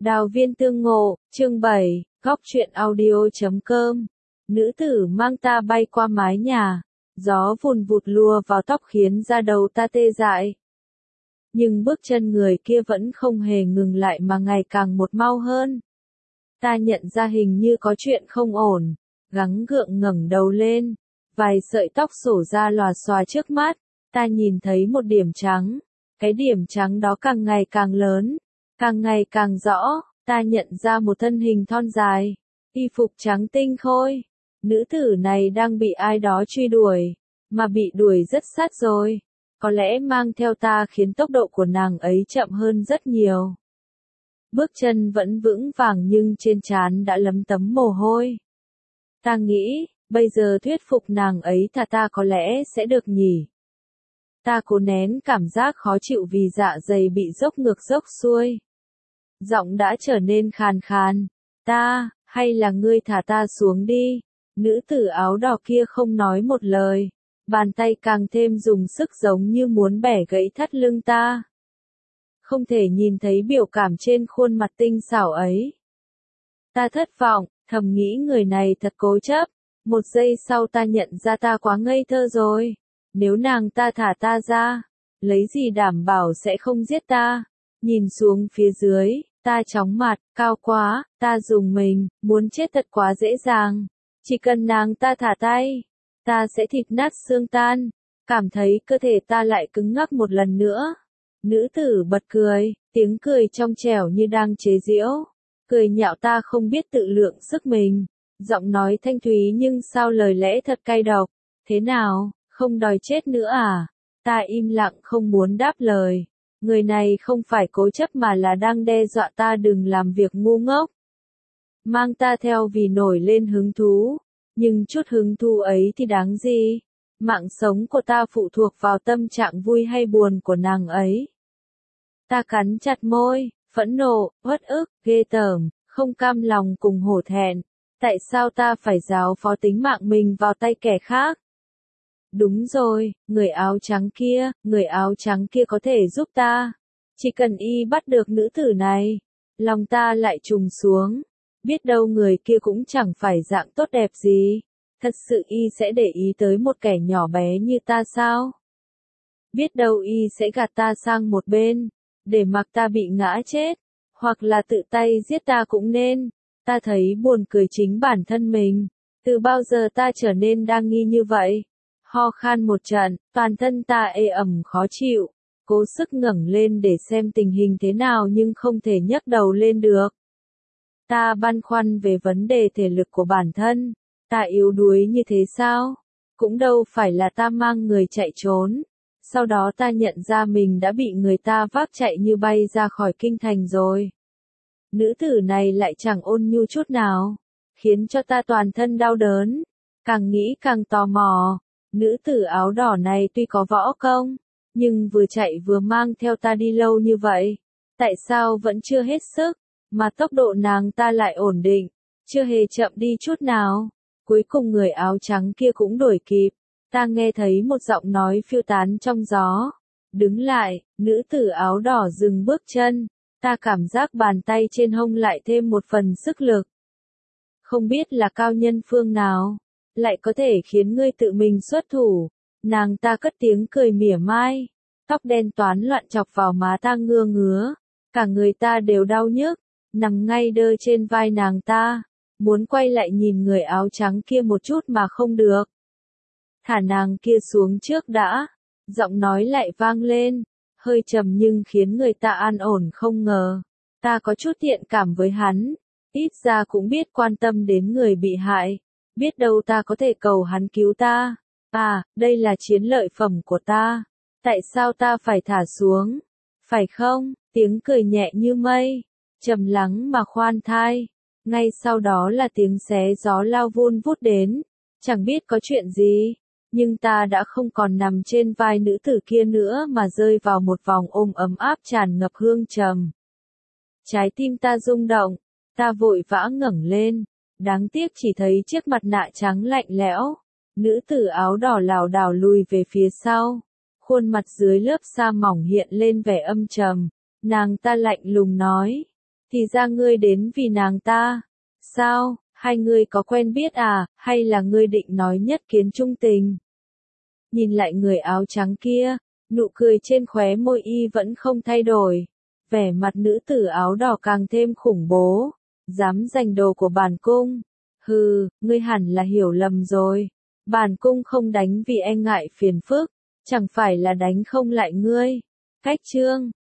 Đào viên tương ngộ, chương 7, góc truyện audio.com. Nữ tử mang ta bay qua mái nhà, gió vùn vụt lùa vào tóc khiến da đầu ta tê dại. Nhưng bước chân người kia vẫn không hề ngừng lại mà ngày càng một mau hơn. Ta nhận ra hình như có chuyện không ổn, gắng gượng ngẩng đầu lên, vài sợi tóc xổ ra lòa xòa trước mắt, ta nhìn thấy một điểm trắng, cái điểm trắng đó càng ngày càng lớn. Càng ngày càng rõ, ta nhận ra một thân hình thon dài, y phục trắng tinh khôi. Nữ tử này đang bị ai đó truy đuổi, mà bị đuổi rất sát rồi. Có lẽ mang theo ta khiến tốc độ của nàng ấy chậm hơn rất nhiều. Bước chân vẫn vững vàng nhưng trên trán đã lấm tấm mồ hôi. Ta nghĩ, bây giờ thuyết phục nàng ấy thả ta có lẽ sẽ được nhỉ. Ta cố nén cảm giác khó chịu vì dạ dày bị dốc ngược dốc xuôi. Giọng đã trở nên khàn khàn. Ta, hay là ngươi thả ta xuống đi. Nữ tử áo đỏ kia không nói một lời. Bàn tay càng thêm dùng sức giống như muốn bẻ gãy thắt lưng ta. Không thể nhìn thấy biểu cảm trên khuôn mặt tinh xảo ấy. Ta thất vọng, thầm nghĩ người này thật cố chấp. Một giây sau ta nhận ra ta quá ngây thơ rồi. Nếu nàng ta thả ta ra, lấy gì đảm bảo sẽ không giết ta. Nhìn xuống phía dưới, ta chóng mặt, cao quá, ta dùng mình, muốn chết thật quá dễ dàng. Chỉ cần nàng ta thả tay, ta sẽ thịt nát xương tan. Cảm thấy cơ thể ta lại cứng ngắc một lần nữa. Nữ tử bật cười, tiếng cười trong trẻo như đang chế giễu. Cười nhạo ta không biết tự lượng sức mình. Giọng nói thanh thúy nhưng sao lời lẽ thật cay độc. Thế nào, không đòi chết nữa à? Ta im lặng không muốn đáp lời. Người này không phải cố chấp mà là đang đe dọa ta đừng làm việc ngu ngốc. Mang ta theo vì nổi lên hứng thú. Nhưng chút hứng thú ấy thì đáng gì? Mạng sống của ta phụ thuộc vào tâm trạng vui hay buồn của nàng ấy. Ta cắn chặt môi, phẫn nộ, uất ức, ghê tởm, không cam lòng cùng hổ thẹn. Tại sao ta phải giao phó tính mạng mình vào tay kẻ khác? Đúng rồi, người áo trắng kia có thể giúp ta. Chỉ cần y bắt được nữ tử này, lòng ta lại trùng xuống. Biết đâu người kia cũng chẳng phải dạng tốt đẹp gì. Thật sự y sẽ để ý tới một kẻ nhỏ bé như ta sao? Biết đâu y sẽ gạt ta sang một bên, để mặc ta bị ngã chết, hoặc là tự tay giết ta cũng nên. Ta thấy buồn cười chính bản thân mình. Từ bao giờ ta trở nên đa nghi như vậy? Ho khan một trận, toàn thân ta ê ẩm khó chịu, cố sức ngẩng lên để xem tình hình thế nào nhưng không thể nhấc đầu lên được. Ta băn khoăn về vấn đề thể lực của bản thân, ta yếu đuối như thế sao? Cũng đâu phải là ta mang người chạy trốn. Sau đó ta nhận ra mình đã bị người ta vác chạy như bay ra khỏi kinh thành rồi. Nữ tử này lại chẳng ôn nhu chút nào, khiến cho ta toàn thân đau đớn, càng nghĩ càng tò mò. Nữ tử áo đỏ này tuy có võ công, nhưng vừa chạy vừa mang theo ta đi lâu như vậy. Tại sao vẫn chưa hết sức, mà tốc độ nàng ta lại ổn định, chưa hề chậm đi chút nào. Cuối cùng người áo trắng kia cũng đuổi kịp. Ta nghe thấy một giọng nói phiêu tán trong gió. Đứng lại, nữ tử áo đỏ dừng bước chân. Ta cảm giác bàn tay trên hông lại thêm một phần sức lực. Không biết là cao nhân phương nào lại có thể khiến ngươi tự mình xuất thủ. Nàng ta cất tiếng cười mỉa mai. Tóc đen toán loạn chọc vào má ta ngưa ngứa. Cả người ta đều đau nhức. Nằm ngay đơ trên vai nàng ta. Muốn quay lại nhìn người áo trắng kia một chút mà không được. Thả nàng kia xuống trước đã. Giọng nói lại vang lên. Hơi trầm nhưng khiến người ta an ổn không ngờ. Ta có chút thiện cảm với hắn. Ít ra cũng biết quan tâm đến người bị hại. Biết đâu ta có thể cầu hắn cứu ta. À, đây là chiến lợi phẩm của ta. Tại sao ta phải thả xuống? Phải không? Tiếng cười nhẹ như mây. Trầm lắng mà khoan thai. Ngay sau đó là tiếng xé gió lao vun vút đến. Chẳng biết có chuyện gì. Nhưng ta đã không còn nằm trên vai nữ tử kia nữa mà rơi vào một vòng ôm ấm áp tràn ngập hương trầm. Trái tim ta rung động. Ta vội vã ngẩng lên. Đáng tiếc chỉ thấy chiếc mặt nạ trắng lạnh lẽo. Nữ tử áo đỏ lảo đảo lùi về phía sau. Khuôn mặt dưới lớp sa mỏng hiện lên vẻ âm trầm. Nàng ta lạnh lùng nói. Thì ra ngươi đến vì nàng ta. Sao, hai ngươi có quen biết à, hay là ngươi định nói nhất kiến trung tình? Nhìn lại người áo trắng kia, nụ cười trên khóe môi y vẫn không thay đổi. Vẻ mặt nữ tử áo đỏ càng thêm khủng bố. Dám giành đồ của bản cung. Hừ, ngươi hẳn là hiểu lầm rồi. Bản cung không đánh vì e ngại phiền phức, chẳng phải là đánh không lại ngươi. Cách chương